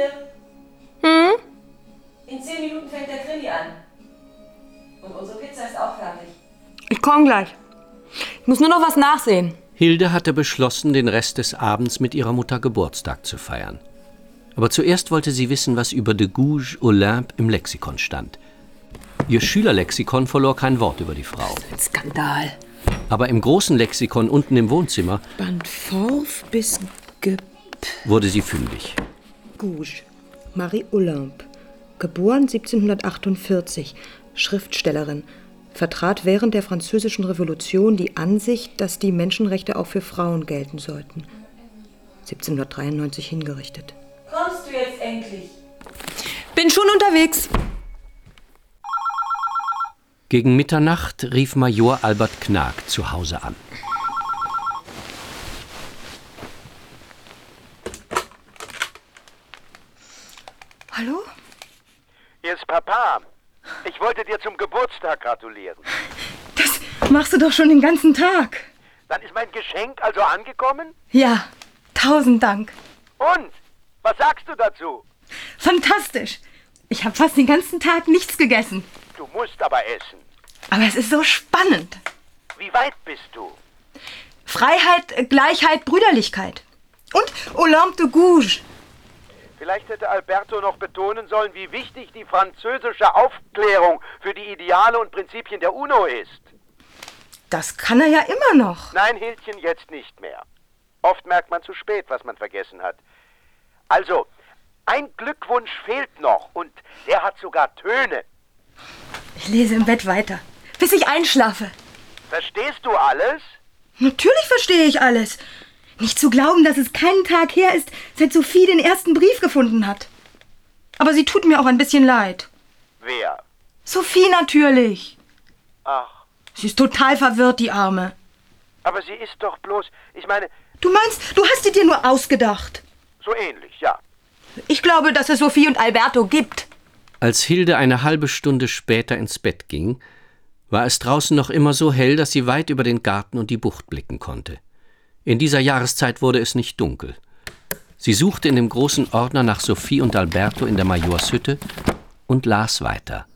Hilde! Hm? In 10 Minuten fängt der Krimi an. Und unsere Pizza ist auch fertig. Ich komme gleich. Ich muss nur noch was nachsehen. Hilde hatte beschlossen, den Rest des Abends mit ihrer Mutter Geburtstag zu feiern. Aber zuerst wollte sie wissen, was über de Gouges Olympe im Lexikon stand. Ihr Schülerlexikon verlor kein Wort über die Frau. Das ist ein Skandal. Aber im großen Lexikon unten im Wohnzimmer Band Forf bis wurde sie fündig. Gouges, Marie Olympe, geboren 1748, Schriftstellerin, vertrat während der Französischen Revolution die Ansicht, dass die Menschenrechte auch für Frauen gelten sollten. 1793 hingerichtet. Kommst du jetzt endlich? Bin schon unterwegs. Gegen Mitternacht rief Major Albert Knag zu Hause an. Hallo? Hier ist Papa. Ich wollte dir zum Geburtstag gratulieren. Das machst du doch schon den ganzen Tag. Dann ist mein Geschenk also angekommen? Ja, 1000 Dank. Und? Was sagst du dazu? Fantastisch. Ich habe fast den ganzen Tag nichts gegessen. Du musst aber essen. Aber es ist so spannend. Wie weit bist du? Freiheit, Gleichheit, Brüderlichkeit. Und Olympe de Gouges. Vielleicht hätte Alberto noch betonen sollen, wie wichtig die französische Aufklärung für die Ideale und Prinzipien der UNO ist. Das kann er ja immer noch. Nein, Hildchen, jetzt nicht mehr. Oft merkt man zu spät, was man vergessen hat. Also, ein Glückwunsch fehlt noch und der hat sogar Töne. Ich lese im Bett weiter, bis ich einschlafe. Verstehst du alles? Natürlich verstehe ich alles. Nicht zu glauben, dass es keinen Tag her ist, seit Sophie den ersten Brief gefunden hat. Aber sie tut mir auch ein bisschen leid. Wer? Sophie natürlich. Ach, Sie ist total verwirrt, die Arme. aber sie ist doch bloß, ich meine, Du meinst, du hast sie dir nur ausgedacht. so ähnlich, ja. Ich glaube, dass es Sophie und Alberto gibt. Als Hilde eine halbe Stunde später ins Bett ging, war es draußen noch immer so hell, dass sie weit über den Garten und die Bucht blicken konnte. In dieser Jahreszeit wurde es nicht dunkel. Sie suchte in dem großen Ordner nach Sophie und Alberto in der Majorshütte und las weiter.